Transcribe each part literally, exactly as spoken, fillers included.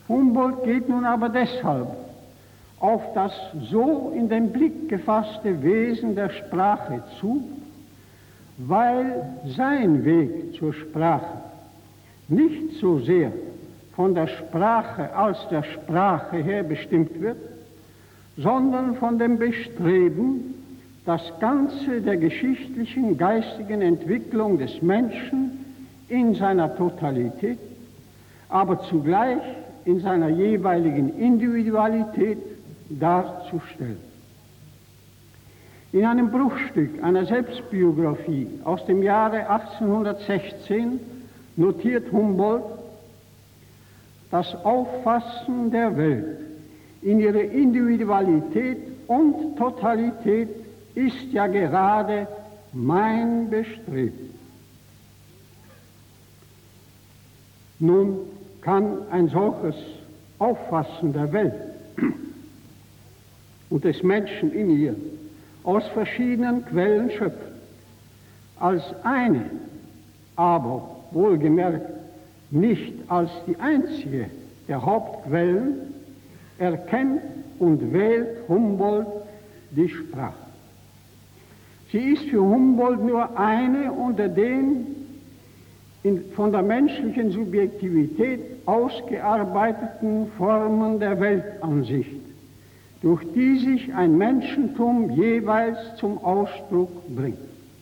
Humboldt geht nun aber deshalb auf das so in den Blick gefasste Wesen der Sprache zu, weil sein Weg zur Sprache nicht so sehr von der Sprache als der Sprache her bestimmt wird, sondern von dem Bestreben, das Ganze der geschichtlichen, geistigen Entwicklung des Menschen in seiner Totalität, aber zugleich in seiner jeweiligen Individualität darzustellen. In einem Bruchstück einer Selbstbiografie aus dem Jahre achtzehnhundertsechzehn notiert Humboldt: Das Auffassen der Welt in ihrer Individualität und Totalität ist ja gerade mein Bestreben. Nun kann ein solches Auffassen der Welt und des Menschen in ihr aus verschiedenen Quellen schöpfen. Als eine, aber wohlgemerkt nicht als die einzige der Hauptquellen, erkennt und wählt Humboldt die Sprache. Sie ist für Humboldt nur eine unter den in, von der menschlichen Subjektivität ausgearbeiteten Formen der Weltansicht, durch die sich ein Menschentum jeweils zum Ausdruck bringt.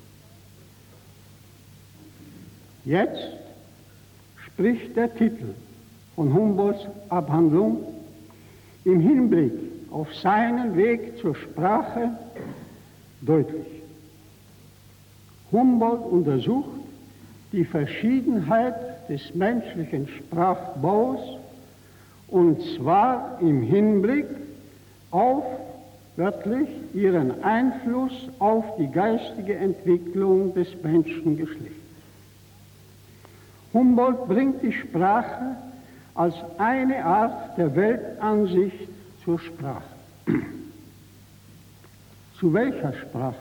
Jetzt spricht der Titel von Humboldts Abhandlung im Hinblick auf seinen Weg zur Sprache deutlich. Humboldt untersucht die Verschiedenheit des menschlichen Sprachbaus, und zwar im Hinblick auf, wörtlich, ihren Einfluss auf die geistige Entwicklung des Menschengeschlechts. Humboldt bringt die Sprache als eine Art der Weltansicht zur Sprache. Zu welcher Sprache?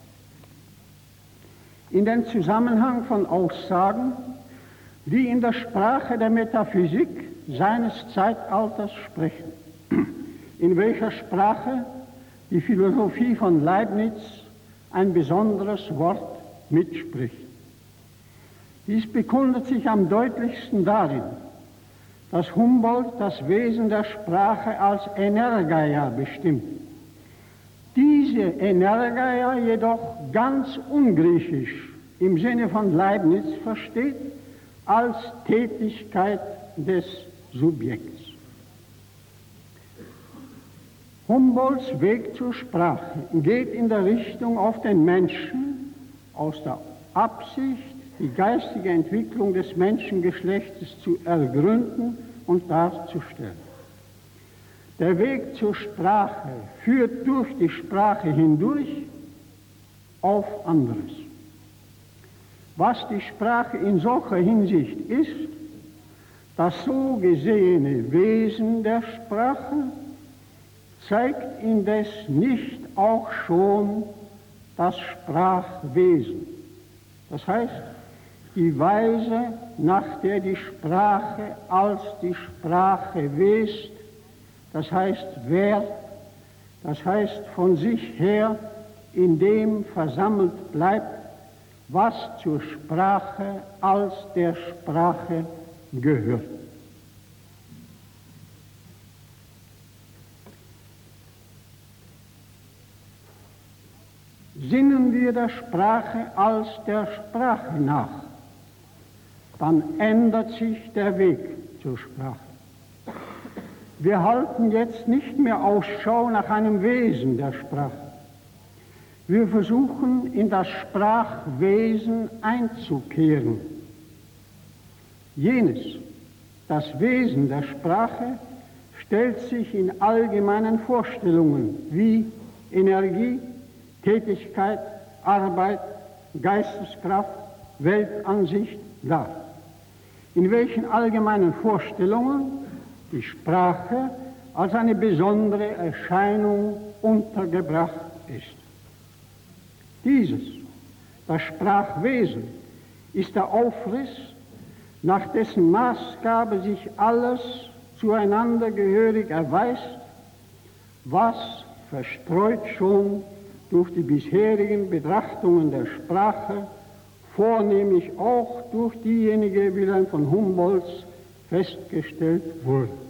In den Zusammenhang von Aussagen, die in der Sprache der Metaphysik seines Zeitalters sprechen, in welcher Sprache die Philosophie von Leibniz ein besonderes Wort mitspricht. Dies bekundet sich am deutlichsten darin, dass Humboldt das Wesen der Sprache als Energeia bestimmt. Diese Energeia jedoch ganz ungriechisch im Sinne von Leibniz versteht als Tätigkeit des Subjekts. Humboldts Weg zur Sprache geht in der Richtung, auf den Menschen aus der Absicht, die geistige Entwicklung des Menschengeschlechtes zu ergründen und darzustellen. Der Weg zur Sprache führt durch die Sprache hindurch auf anderes. Was die Sprache in solcher Hinsicht ist, das so gesehene Wesen der Sprache, zeigt indes nicht auch schon das Sprachwesen. Das heißt, die Weise, nach der die Sprache als die Sprache west, das heißt wert, das heißt von sich her in dem versammelt bleibt, was zur Sprache als der Sprache gehört. Sinnen wir der Sprache als der Sprache nach, dann ändert sich der Weg zur Sprache. Wir halten jetzt nicht mehr Ausschau nach einem Wesen der Sprache. Wir versuchen, in das Sprachwesen einzukehren. Jenes, das Wesen der Sprache, stellt sich in allgemeinen Vorstellungen wie Energie, Tätigkeit, Arbeit, Geisteskraft, Weltansicht dar, in welchen allgemeinen Vorstellungen die Sprache als eine besondere Erscheinung untergebracht ist. Dieses, das Sprachwesen, ist der Aufriss, nach dessen Maßgabe sich alles, zueinander gehörig erweist, was verstreut schon durch die bisherigen Betrachtungen der Sprache, vornehmlich auch durch diejenige Wilhelm von Humboldts, festgestellt wurde.